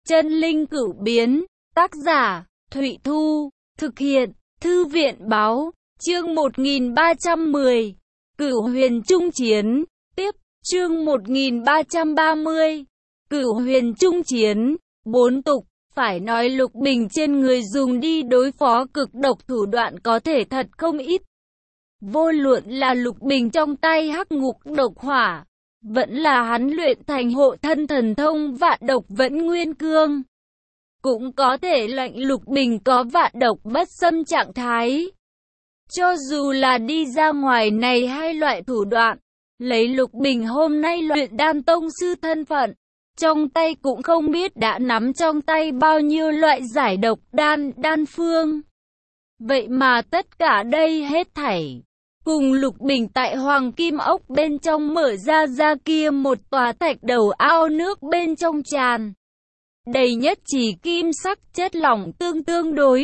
Chân linh cửu biến, tác giả, Thụy Thu, thực hiện, Thư viện báo, chương 1310, Cửu huyền trung chiến, tiếp, chương 1330, Cửu huyền trung chiến, 4 tục, phải nói Lục Bình trên người dùng đi đối phó cực độc thủ đoạn có thể thật không ít. Vô luận là Lục Bình trong tay hắc ngục độc hỏa, vẫn là hắn luyện thành hộ thân thần thông vạn độc vẫn nguyên cương. Cũng có thể lệnh Lục Bình có vạn độc bất xâm trạng thái. Cho dù là đi ra ngoài này hai loại thủ đoạn, lấy Lục Bình hôm nay luyện đan tông sư thân phận, trong tay cũng không biết đã nắm trong tay bao nhiêu loại giải độc đan phương. Vậy mà tất cả đây hết thảy cùng Lục Bình tại Hoàng Kim Ốc bên trong mở ra kia một tòa thạch đầu ao nước bên trong tràn đầy nhất chỉ kim sắc chất lỏng tương đối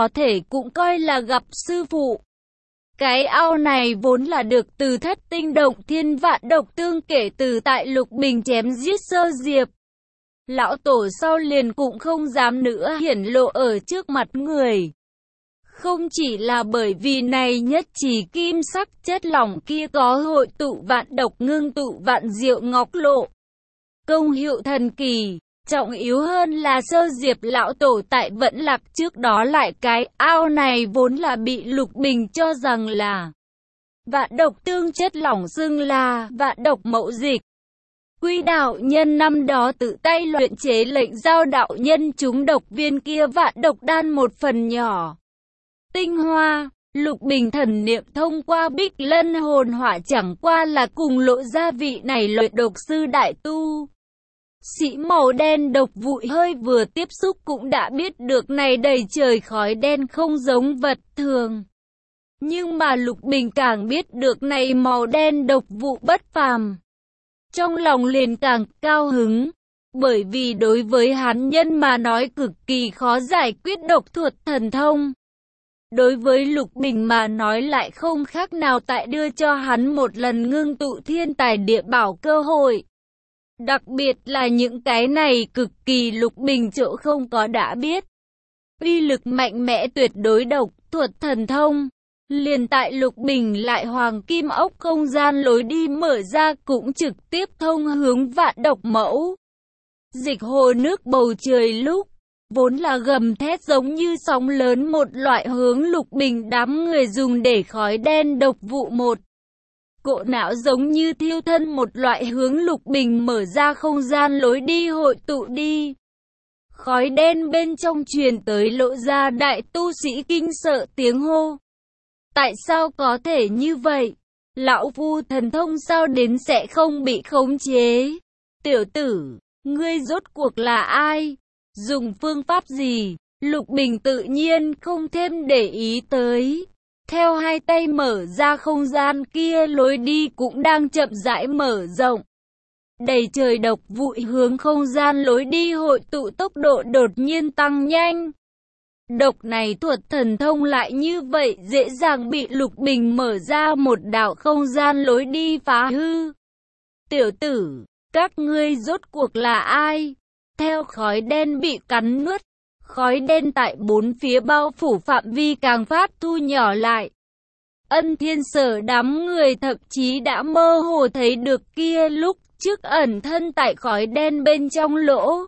cũng coi là gặp sư phụ. Cái ao này vốn là được từ Thất Tinh Động Thiên vạn độc tương kể từ tại Lục Bình chém giết Sơ Diệp. Lão tổ sau liền cũng không dám nữa hiển lộ ở trước mặt người. Không chỉ là bởi vì này nhất chỉ kim sắc chất lỏng kia có hội tụ vạn độc ngưng tụ vạn diệu ngọc lộ. Công hiệu thần kỳ, trọng yếu hơn là Sơ Diệp lão tổ tại Vẫn Lạc trước đó lại cái ao này vốn là bị Lục Bình cho rằng là vạn độc tương chất lỏng xưng là vạn độc mậu dịch. Quy đạo nhân năm đó tự tay luyện chế lệnh giao đạo nhân chúng độc viên kia vạn độc đan một phần nhỏ tinh hoa, Lục Bình thần niệm thông qua Bích Lân hồn hỏa chẳng qua là cùng lộ ra vị này luyện độc sư đại tu. Sĩ màu đen độc vụi hơi vừa tiếp xúc cũng đã biết được này đầy trời khói đen không giống vật thường. Nhưng mà Lục Bình càng biết được này màu đen độc vụ bất phàm. Trong lòng liền càng cao hứng, bởi vì đối với hắn nhân mà nói cực kỳ khó giải quyết độc thuật thần thông. Đối với Lục Bình mà nói lại không khác nào tại đưa cho hắn một lần ngưng tụ thiên tài địa bảo cơ hội. Đặc biệt là những cái này cực kỳ Lục Bình chỗ không có đã biết. Uy lực mạnh mẽ tuyệt đối độc thuật thần thông. Liền tại Lục Bình lại Hoàng Kim Ốc không gian lối đi mở ra cũng trực tiếp thông hướng vạn độc mẫu. Dịch hồ nước bầu trời lúc vốn là gầm thét giống như sóng lớn một loại hướng Lục Bình đám người dùng để khói đen độc vụ một. Cỗ não giống như thiêu thân một loại hướng Lục Bình mở ra không gian lối đi hội tụ đi. Khói đen bên trong truyền tới lộ ra đại tu sĩ kinh sợ tiếng hô. Tại sao có thể như vậy? Lão phu thần thông sao đến sẽ không bị khống chế? Tiểu tử, ngươi rốt cuộc là ai? Dùng phương pháp gì? Lục Bình tự nhiên không thêm để ý tới. Theo hai tay mở ra không gian kia lối đi cũng đang chậm rãi mở rộng. Đầy trời độc vụi hướng không gian lối đi hội tụ tốc độ đột nhiên tăng nhanh. Độc này thuật thần thông lại như vậy dễ dàng bị Lục Bình mở ra một đạo không gian lối đi phá hư. Tiểu tử, các ngươi rốt cuộc là ai? Theo khói đen bị cắn nuốt, khói đen tại bốn phía bao phủ phạm vi càng phát thu nhỏ lại. Ân Thiên Sở đám người thậm chí đã mơ hồ thấy được kia lúc trước ẩn thân tại khói đen bên trong lỗ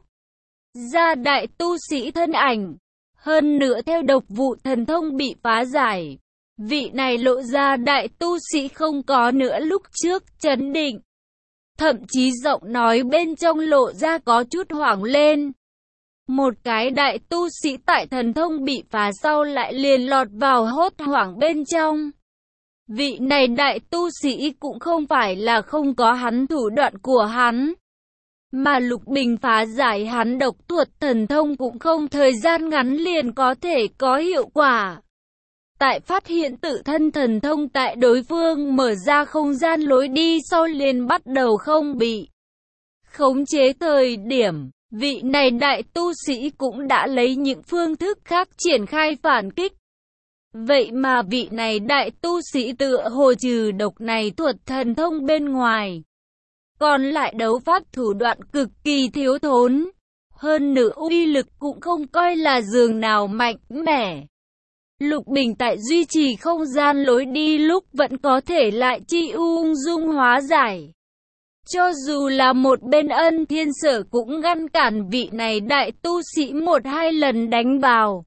ra đại tu sĩ thân ảnh. Hơn nữa theo độc vụ thần thông bị phá giải, vị này lộ ra đại tu sĩ không có nữa lúc trước chấn định. Thậm chí giọng nói bên trong lộ ra có chút hoảng lên. Một cái đại tu sĩ tại thần thông bị phá sau lại liền lọt vào hốt hoảng bên trong. Vị này đại tu sĩ cũng không phải là không có hắn thủ đoạn của hắn. Mà Lục Bình phá giải hắn độc thuật thần thông cũng không thời gian ngắn liền có thể có hiệu quả. Tại phát hiện tự thân thần thông tại đối phương mở ra không gian lối đi sau liền bắt đầu không bị khống chế thời điểm, vị này đại tu sĩ cũng đã lấy những phương thức khác triển khai phản kích. Vậy mà vị này đại tu sĩ tựa hồ trừ độc này thuật thần thông bên ngoài, còn lại đấu pháp thủ đoạn cực kỳ thiếu thốn. Hơn nữa uy lực cũng không coi là giường nào mạnh mẽ. Lục Bình tại duy trì không gian lối đi lúc vẫn có thể lại chi ung dung hóa giải. Cho dù là một bên Ân Thiên Sở cũng ngăn cản vị này đại tu sĩ một hai lần đánh vào.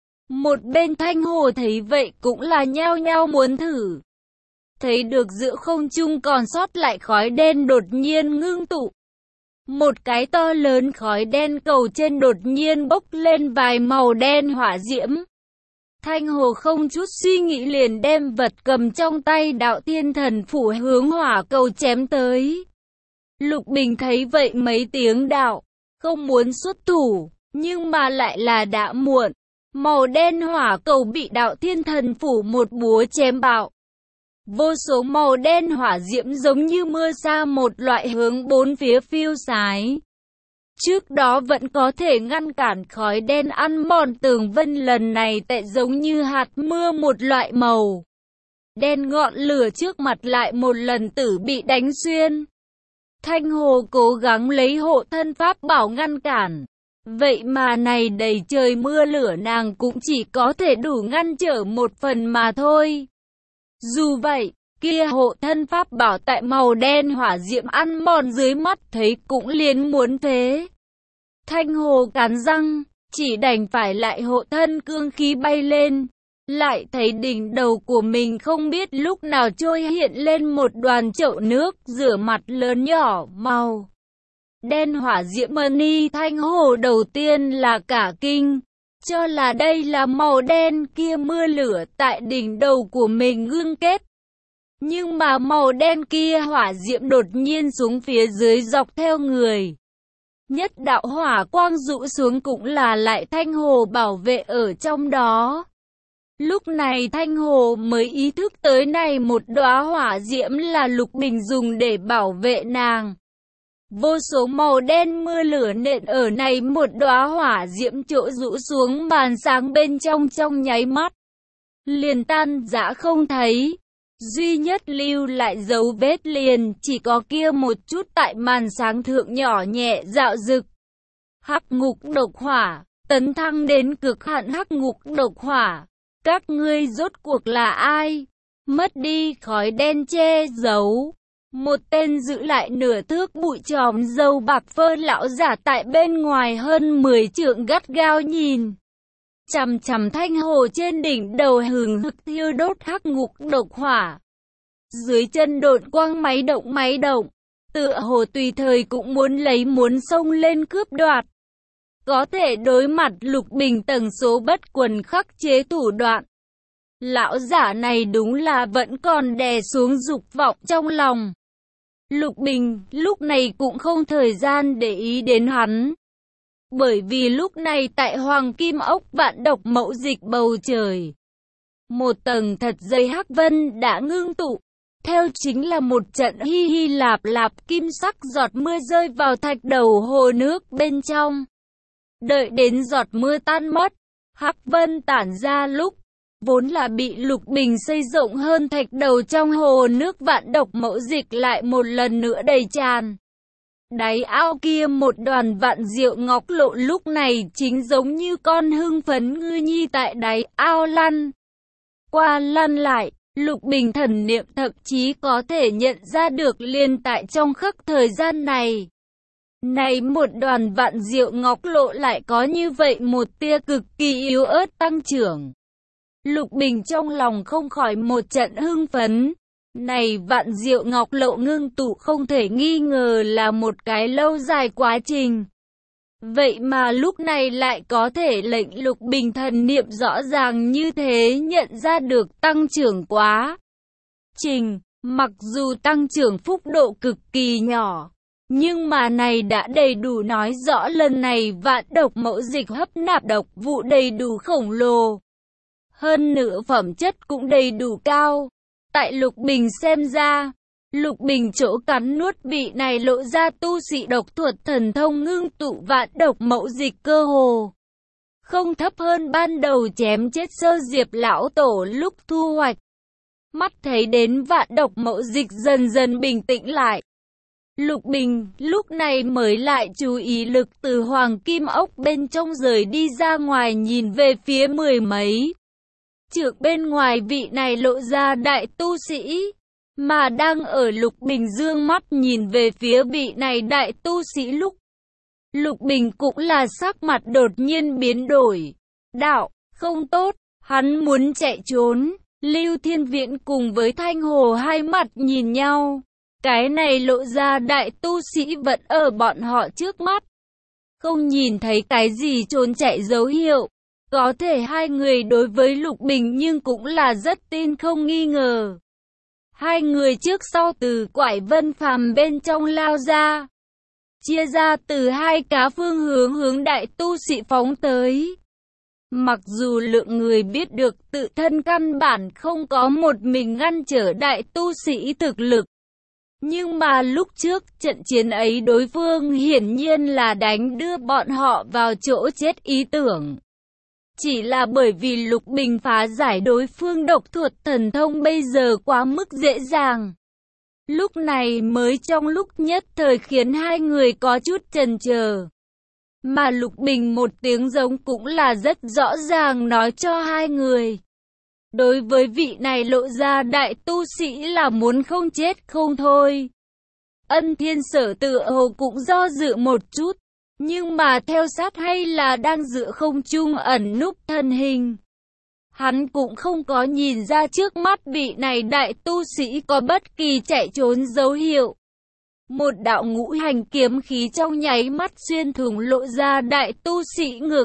Một bên Thanh Hồ thấy vậy cũng là nhao nhao muốn thử. Thấy được giữa không trung còn sót lại khói đen đột nhiên ngưng tụ. Một cái to lớn khói đen cầu trên đột nhiên bốc lên vài màu đen hỏa diễm. Thanh Hồ không chút suy nghĩ liền đem vật cầm trong tay Đạo Thiên Thần Phủ hướng hỏa cầu chém tới. Lục Bình thấy vậy mấy tiếng đạo, không muốn xuất thủ, nhưng mà lại là đã muộn. Màu đen hỏa cầu bị Đạo Thiên Thần Phủ một búa chém bạo. Vô số màu đen hỏa diễm giống như mưa sa một loại hướng bốn phía phiêu sái. Trước đó vẫn có thể ngăn cản khói đen ăn mòn tường vân, lần này tệ giống như hạt mưa một loại màu đen, ngọn lửa trước mặt lại một lần tử bị đánh xuyên. Thanh Hồ cố gắng lấy hộ thân pháp bảo ngăn cản. Vậy mà này đầy trời mưa lửa nàng cũng chỉ có thể đủ ngăn trở một phần mà thôi. Dù vậy, kia hộ thân pháp bảo tại màu đen hỏa diễm ăn mòn dưới mắt thấy cũng liền muốn thế. Thanh Hồ cắn răng, chỉ đành phải lại hộ thân cương khí bay lên. Lại thấy đỉnh đầu của mình không biết lúc nào trôi hiện lên một đoàn chậu nước rửa mặt lớn nhỏ màu đen hỏa diễm mani. Thanh Hồ đầu tiên là cả kinh, cho là đây là màu đen kia mưa lửa tại đỉnh đầu của mình ngưng kết. Nhưng mà màu đen kia hỏa diễm đột nhiên xuống phía dưới dọc theo người. Nhất đạo hỏa quang rũ xuống cũng là lại Thanh Hồ bảo vệ ở trong đó. Lúc này Thanh Hồ mới ý thức tới này một đóa hỏa diễm là Lục Bình dùng để bảo vệ nàng. Vô số màu đen mưa lửa nện ở này một đóa hỏa diễm chỗ rũ xuống màn sáng bên trong nháy mắt liền tan rã không thấy. Duy nhất lưu lại dấu vết liền chỉ có kia một chút tại màn sáng thượng nhỏ nhẹ dạo rực. Hắc ngục độc hỏa, tấn thăng đến cực hạn hắc ngục độc hỏa. Các ngươi rốt cuộc là ai? Mất đi khói đen che giấu. Một tên giữ lại nửa thước bụi chòm râu bạc phơ lão giả tại bên ngoài hơn 10 trượng gắt gao nhìn chằm chằm Thanh Hồ trên đỉnh đầu hừng hực thiêu đốt hắc ngục độc hỏa. Dưới chân độn quang máy động, tựa hồ tùy thời cũng muốn xông lên cướp đoạt. Có thể đối mặt Lục Bình tầng số bất quần khắc chế thủ đoạn. Lão giả này đúng là vẫn còn đè xuống dục vọng trong lòng. Lục Bình lúc này cũng không thời gian để ý đến hắn. Bởi vì lúc này tại Hoàng Kim Ốc Vạn Độc Mẫu Dịch bầu trời, một tầng thật dày hắc vân đã ngưng tụ. Theo chính là một trận hi hi lạp lạp kim sắc giọt mưa rơi vào thạch đầu hồ nước bên trong. Đợi đến giọt mưa tan mất, hắc vân tản ra lúc vốn là bị Lục Bình xây rộng hơn thạch đầu trong hồ nước Vạn Độc Mẫu Dịch lại một lần nữa đầy tràn. Đáy ao kia một đoàn vạn diệu ngọc lộ lúc này chính giống như con hưng phấn ngư nhi tại đáy ao lăn qua lăn lại. Lục Bình thần niệm thậm chí có thể nhận ra được liền tại trong khắc thời gian này. Này một đoàn vạn diệu ngọc lộ lại có như vậy một tia cực kỳ yếu ớt tăng trưởng. Lục Bình trong lòng không khỏi một trận hưng phấn. Này vạn diệu ngọc lộ ngưng tụ không thể nghi ngờ là một cái lâu dài quá trình. Vậy mà lúc này lại có thể lệnh Lục Bình thần niệm rõ ràng như thế nhận ra được tăng trưởng quá trình. Mặc dù tăng trưởng phúc độ cực kỳ nhỏ, nhưng mà này đã đầy đủ nói rõ lần này Vạn Độc Mẫu Dịch hấp nạp độc vụ đầy đủ khổng lồ. Hơn nữa phẩm chất cũng đầy đủ cao. Tại Lục Bình xem ra, Lục Bình chỗ cắn nuốt bị này lộ ra tu sĩ độc thuật thần thông ngưng tụ Vạn Độc Mẫu Dịch cơ hồ không thấp hơn ban đầu chém chết Sơ Diệp lão tổ lúc thu hoạch. Mắt thấy đến Vạn Độc Mẫu Dịch dần dần bình tĩnh lại, Lục Bình lúc này mới lại chú ý lực từ hoàng kim ốc bên trong rời đi ra ngoài, nhìn về phía mười mấy trượng bên ngoài vị này lộ ra đại tu sĩ, mà đang ở Lục Bình dương mắt nhìn về phía vị này đại tu sĩ lúc. Lục Bình cũng là sắc mặt đột nhiên biến đổi. Đạo, không tốt, hắn muốn chạy trốn. Lưu Thiên Viễn cùng với Thanh Hồ hai mặt nhìn nhau. Cái này lộ ra đại tu sĩ vẫn ở bọn họ trước mắt. Không nhìn thấy cái gì trốn chạy dấu hiệu. Có thể hai người đối với Lục Bình nhưng cũng là rất tin không nghi ngờ. Hai người trước sau từ quải vân phàm bên trong lao ra. Chia ra từ hai cá phương hướng đại tu sĩ phóng tới. Mặc dù lượng người biết được tự thân căn bản không có một mình ngăn trở đại tu sĩ thực lực. Nhưng mà lúc trước trận chiến ấy đối phương hiển nhiên là đánh đưa bọn họ vào chỗ chết ý tưởng. Chỉ là bởi vì Lục Bình phá giải đối phương độc thuật thần thông bây giờ quá mức dễ dàng. Lúc này mới trong lúc nhất thời khiến hai người có chút chần chờ. Mà Lục Bình một tiếng giống cũng là rất rõ ràng nói cho hai người. Đối với vị này lộ ra đại tu sĩ là muốn không chết không thôi. Ân Thiên Sở tựa hồ cũng do dự một chút. Nhưng mà theo sát hay là đang giữa không trung ẩn núp thân hình. Hắn cũng không có nhìn ra trước mắt vị này đại tu sĩ có bất kỳ chạy trốn dấu hiệu. Một đạo ngũ hành kiếm khí trong nháy mắt xuyên thủng lộ ra đại tu sĩ ngực.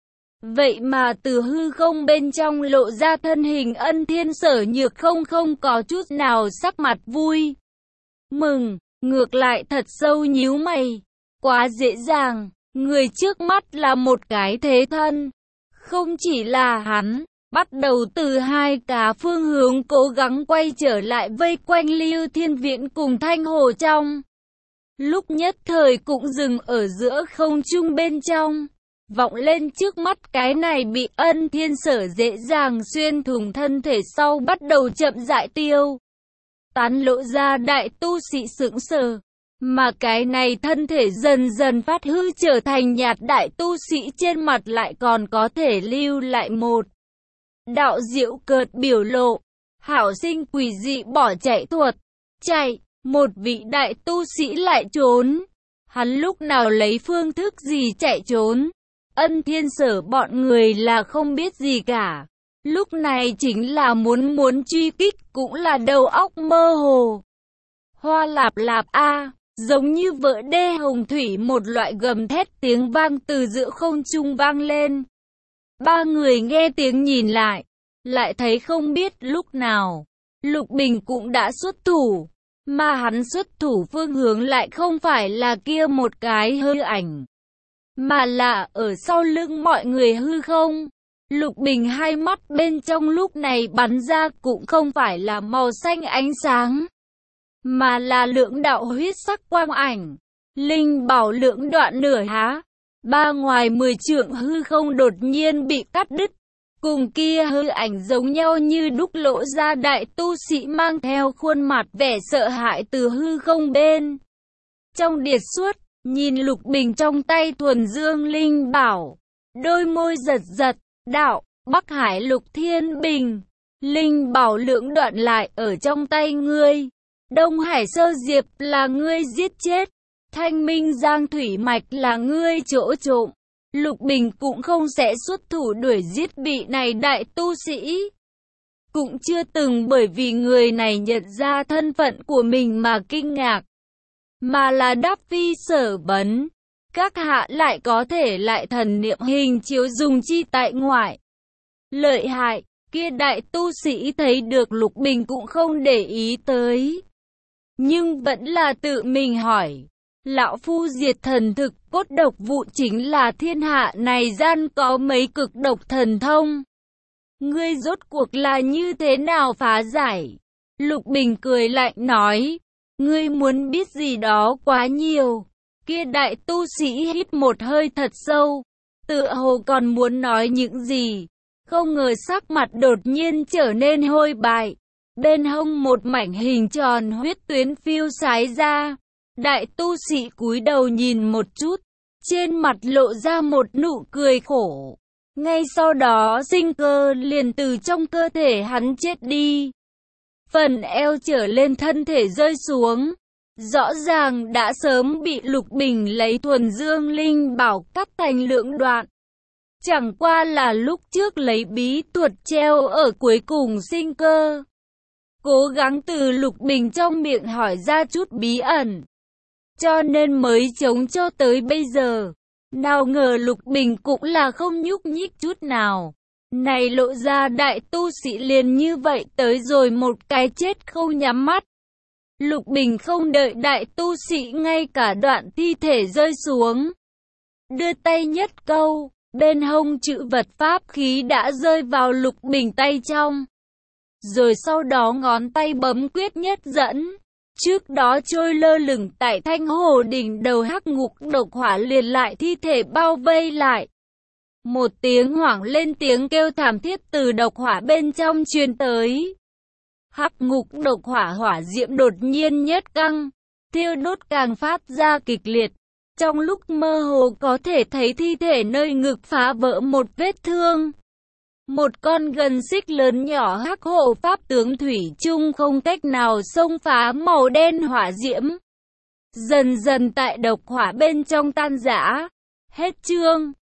Vậy mà từ hư không bên trong lộ ra thân hình Ân Thiên Sở Nhược không có chút nào sắc mặt vui mừng, ngược lại thật sâu nhíu mày. Quá dễ dàng, người trước mắt là một cái thế thân. Không chỉ là hắn, bắt đầu từ hai cá phương hướng cố gắng quay trở lại vây quanh Lưu Thiên Viễn cùng Thanh Hồ trong. Lúc nhất thời cũng dừng ở giữa không trung bên trong. Vọng lên trước mắt cái này bị Ân Thiên Sở dễ dàng xuyên thủng thân thể sau bắt đầu chậm rãi tiêu tán lộ ra đại tu sĩ sững sờ. Mà cái này thân thể dần dần phát hư trở thành nhạt đại tu sĩ trên mặt lại còn có thể lưu lại một đạo diệu cợt biểu lộ. Hảo sinh quỷ dị bỏ chạy thuật. Chạy, một vị đại tu sĩ lại trốn. Hắn lúc nào lấy phương thức gì chạy trốn? Ân Thiên Sở bọn người là không biết gì cả. Lúc này chính là muốn truy kích cũng là đầu óc mơ hồ. Hoa lạp lạp a. Giống như vỡ đê hồng thủy một loại gầm thét tiếng vang từ giữa không trung vang lên. Ba người nghe tiếng nhìn lại thấy không biết lúc nào, Lục Bình cũng đã xuất thủ, mà hắn xuất thủ phương hướng lại không phải là kia một cái hư ảnh, mà là ở sau lưng mọi người hư không. Lục Bình hai mắt bên trong lúc này bắn ra cũng không phải là màu xanh ánh sáng, mà là lưỡng đạo huyết sắc quang ảnh. Linh bảo lưỡng đoạn nửa há. Ba ngoài 10 trượng hư không đột nhiên bị cắt đứt. Cùng kia hư ảnh giống nhau như đúc lộ ra đại tu sĩ mang theo khuôn mặt vẻ sợ hãi từ hư không bên trong điệt suốt, nhìn Lục Bình trong tay thuần dương linh bảo. Đôi môi giật giật, đạo, Bắc Hải Lục Thiên Bình. Linh bảo lưỡng đoạn lại ở trong tay ngươi. Đông Hải Sơ Diệp là ngươi giết chết. Thanh Minh Giang Thủy Mạch là ngươi chỗ trộm. Lục Bình cũng không sẽ xuất thủ đuổi giết vị này đại tu sĩ. Cũng chưa từng bởi vì người này nhận ra thân phận của mình mà kinh ngạc. Mà là đáp phi sở vấn. Các hạ lại có thể lại thần niệm hình chiếu dùng chi tại ngoại. Lợi hại, kia đại tu sĩ thấy được Lục Bình cũng không để ý tới. Nhưng vẫn là tự mình hỏi. Lão phu diệt thần thực cốt độc vụ chính là thiên hạ này gian có mấy cực độc thần thông. Ngươi rốt cuộc là như thế nào phá giải? Lục Bình cười lạnh nói. Ngươi muốn biết gì đó quá nhiều. Kia đại tu sĩ hít một hơi thật sâu. Tựa hồ còn muốn nói những gì. Không ngờ sắc mặt đột nhiên trở nên hôi bại. Bên hông một mảnh hình tròn huyết tuyến phiêu sái ra. Đại tu sĩ cúi đầu nhìn một chút, trên mặt lộ ra một nụ cười khổ. Ngay sau đó sinh cơ liền từ trong cơ thể hắn chết đi. Phần eo trở lên thân thể rơi xuống. Rõ ràng đã sớm bị Lục Bình lấy thuần dương linh bảo cắt thành lượng đoạn. Chẳng qua là lúc trước lấy bí thuật treo ở cuối cùng sinh cơ. Cố gắng từ Lục Bình trong miệng hỏi ra chút bí ẩn. Cho nên mới chống cho tới bây giờ. Nào ngờ Lục Bình cũng là không nhúc nhích chút nào. Này lộ ra đại tu sĩ liền như vậy tới rồi một cái chết không nhắm mắt. Lục Bình không đợi đại tu sĩ ngay cả đoạn thi thể rơi xuống. Đưa tay nhất câu, bên hông chữ vật pháp khí đã rơi vào Lục Bình tay trong. Rồi sau đó ngón tay bấm quyết nhất dẫn. Trước đó trôi lơ lửng tại Thanh Hồ đỉnh đầu hắc ngục độc hỏa liền lại thi thể bao vây lại. Một tiếng hoảng lên tiếng kêu thảm thiết từ độc hỏa bên trong truyền tới. Hắc ngục độc hỏa hỏa diễm đột nhiên nhất căng, thiêu đốt càng phát ra kịch liệt. Trong lúc mơ hồ có thể thấy thi thể nơi ngực phá vỡ một vết thương. Một con gần xích lớn nhỏ hắc hộ pháp tướng thủy chung không cách nào xông phá màu đen hỏa diễm. Dần dần tại độc hỏa bên trong tan rã. Hết chương.